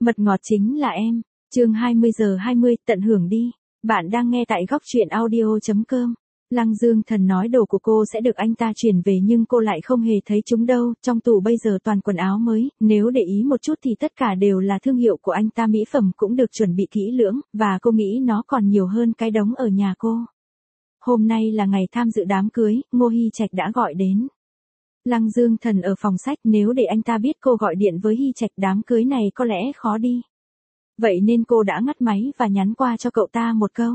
Mật ngọt chính là em. Chương 20:20, tận hưởng đi. Bạn đang nghe tại góc truyện audio.com. Lăng Dương Thần nói đồ của cô sẽ được anh ta chuyển về nhưng cô lại không hề thấy chúng đâu, trong tủ bây giờ toàn quần áo mới, nếu để ý một chút thì tất cả đều là thương hiệu của anh ta, mỹ phẩm cũng được chuẩn bị kỹ lưỡng, và cô nghĩ nó còn nhiều hơn cái đống ở nhà cô. Hôm nay là ngày tham dự đám cưới, Ngô Hy Trạch đã gọi đến. Lăng Dương Thần ở phòng sách, nếu để anh ta biết cô gọi điện với Hy Trạch, đám cưới này có lẽ khó đi. Vậy nên cô đã ngắt máy và nhắn qua cho cậu ta một câu.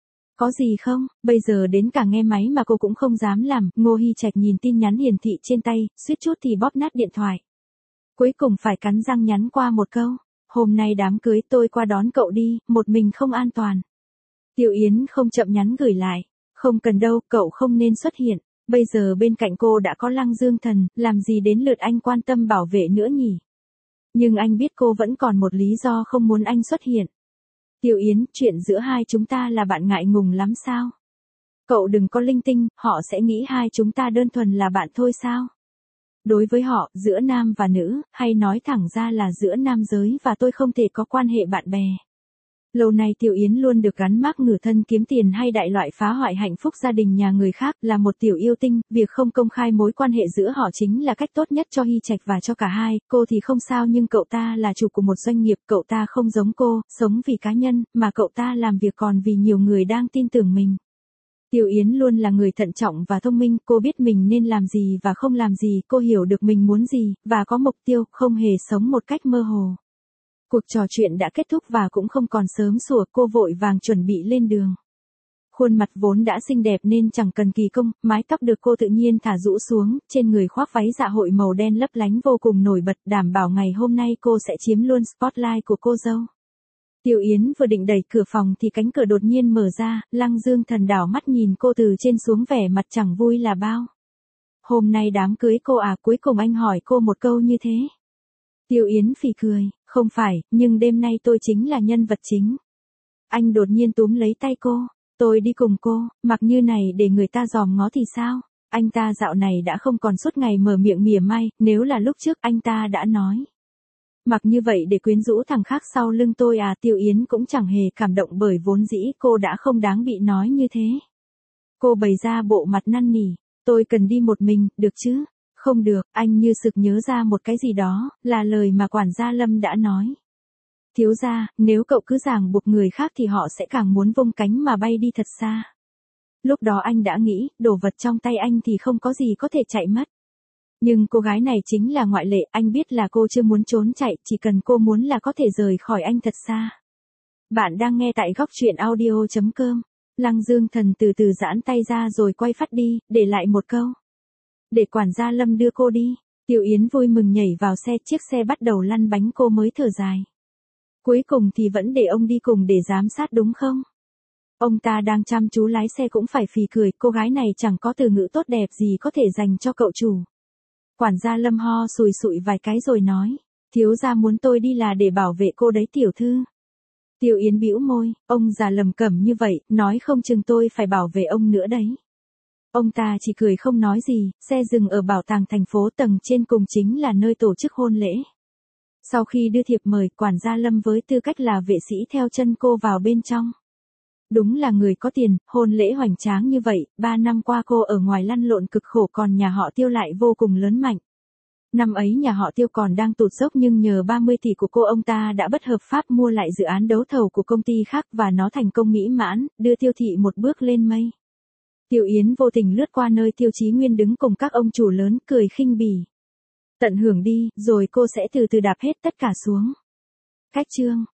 Có gì không, bây giờ đến cả nghe máy mà cô cũng không dám làm. Ngô Hy Trạch nhìn tin nhắn hiển thị trên tay, suýt chút thì bóp nát điện thoại. Cuối cùng phải cắn răng nhắn qua một câu. Hôm nay đám cưới tôi qua đón cậu đi, một mình không an toàn. Tiêu Yến không chậm nhắn gửi lại. Không cần đâu, cậu không nên xuất hiện. Bây giờ bên cạnh cô đã có Lăng Dương Thần, làm gì đến lượt anh quan tâm bảo vệ nữa nhỉ? Nhưng anh biết cô vẫn còn một lý do không muốn anh xuất hiện. Tiêu Yến, chuyện giữa hai chúng ta là bạn ngại ngùng lắm sao? Cậu đừng có linh tinh, họ sẽ nghĩ hai chúng ta đơn thuần là bạn thôi sao? Đối với họ, giữa nam và nữ, hay nói thẳng ra là giữa nam giới và tôi không thể có quan hệ bạn bè. Lâu nay Tiêu Yến luôn được gắn mác ngửa thân kiếm tiền hay đại loại phá hoại hạnh phúc gia đình nhà người khác, là một tiểu yêu tinh, việc không công khai mối quan hệ giữa họ chính là cách tốt nhất cho Hy Trạch và cho cả hai. Cô thì không sao, nhưng cậu ta là chủ của một doanh nghiệp, cậu ta không giống cô, sống vì cá nhân, mà cậu ta làm việc còn vì nhiều người đang tin tưởng mình. Tiêu Yến luôn là người thận trọng và thông minh, cô biết mình nên làm gì và không làm gì, cô hiểu được mình muốn gì, và có mục tiêu, không hề sống một cách mơ hồ. Cuộc trò chuyện đã kết thúc và cũng không còn sớm sủa, cô vội vàng chuẩn bị lên đường. Khuôn mặt vốn đã xinh đẹp nên chẳng cần kỳ công, mái tóc được cô tự nhiên thả rũ xuống, trên người khoác váy dạ hội màu đen lấp lánh vô cùng nổi bật, đảm bảo ngày hôm nay cô sẽ chiếm luôn spotlight của cô dâu. Tiêu Yến vừa định đẩy cửa phòng thì cánh cửa đột nhiên mở ra, Lăng Dương Thần đảo mắt nhìn cô từ trên xuống, vẻ mặt chẳng vui là bao. Hôm nay đám cưới cô à? Cuối cùng anh hỏi cô một câu như thế. Tiêu Yến phì cười, không phải, nhưng đêm nay tôi chính là nhân vật chính. Anh đột nhiên túm lấy tay cô, tôi đi cùng cô, mặc như này để người ta dòm ngó thì sao? Anh ta dạo này đã không còn suốt ngày mở miệng mỉa mai, nếu là lúc trước anh ta đã nói. Mặc như vậy để quyến rũ thằng khác sau lưng tôi à? Tiêu Yến cũng chẳng hề cảm động bởi vốn dĩ cô đã không đáng bị nói như thế. Cô bày ra bộ mặt năn nỉ, tôi cần đi một mình, được chứ? Không được, anh như sực nhớ ra một cái gì đó, là lời mà quản gia Lâm đã nói. Thiếu gia, nếu cậu cứ ràng buộc người khác thì họ sẽ càng muốn vung cánh mà bay đi thật xa. Lúc đó anh đã nghĩ, đồ vật trong tay anh thì không có gì có thể chạy mất. Nhưng cô gái này chính là ngoại lệ, anh biết là cô chưa muốn trốn chạy, chỉ cần cô muốn là có thể rời khỏi anh thật xa. Bạn đang nghe tại góc truyện audio.com. Lăng Dương Thần từ từ giãn tay ra rồi quay phát đi, để lại một câu. Để quản gia Lâm đưa cô đi. Tiêu Yến vui mừng nhảy vào xe, chiếc xe bắt đầu lăn bánh, cô mới thở dài. Cuối cùng thì vẫn để ông đi cùng để giám sát đúng không? Ông ta đang chăm chú lái xe cũng phải phì cười, cô gái này chẳng có từ ngữ tốt đẹp gì có thể dành cho cậu chủ. Quản gia Lâm ho sùi sụi vài cái rồi nói, thiếu gia muốn tôi đi là để bảo vệ cô đấy tiểu thư. Tiêu Yến bĩu môi, ông già lầm cẩm như vậy, nói không chừng tôi phải bảo vệ ông nữa đấy. Ông ta chỉ cười không nói gì, xe dừng ở bảo tàng thành phố, tầng trên cùng chính là nơi tổ chức hôn lễ. Sau khi đưa thiệp mời, quản gia Lâm với tư cách là vệ sĩ theo chân cô vào bên trong. Đúng là người có tiền, hôn lễ hoành tráng như vậy, 3 năm qua cô ở ngoài lăn lộn cực khổ, còn nhà họ Tiêu lại vô cùng lớn mạnh. Năm ấy nhà họ Tiêu còn đang tụt dốc nhưng nhờ 30 tỷ của cô, ông ta đã bất hợp pháp mua lại dự án đấu thầu của công ty khác và nó thành công mỹ mãn, đưa Tiêu thị một bước lên mây. Tiêu Yến vô tình lướt qua nơi Tiêu Chí Nguyên đứng cùng các ông chủ lớn, cười khinh bỉ. Tận hưởng đi, rồi cô sẽ từ từ đạp hết tất cả xuống. Cách chương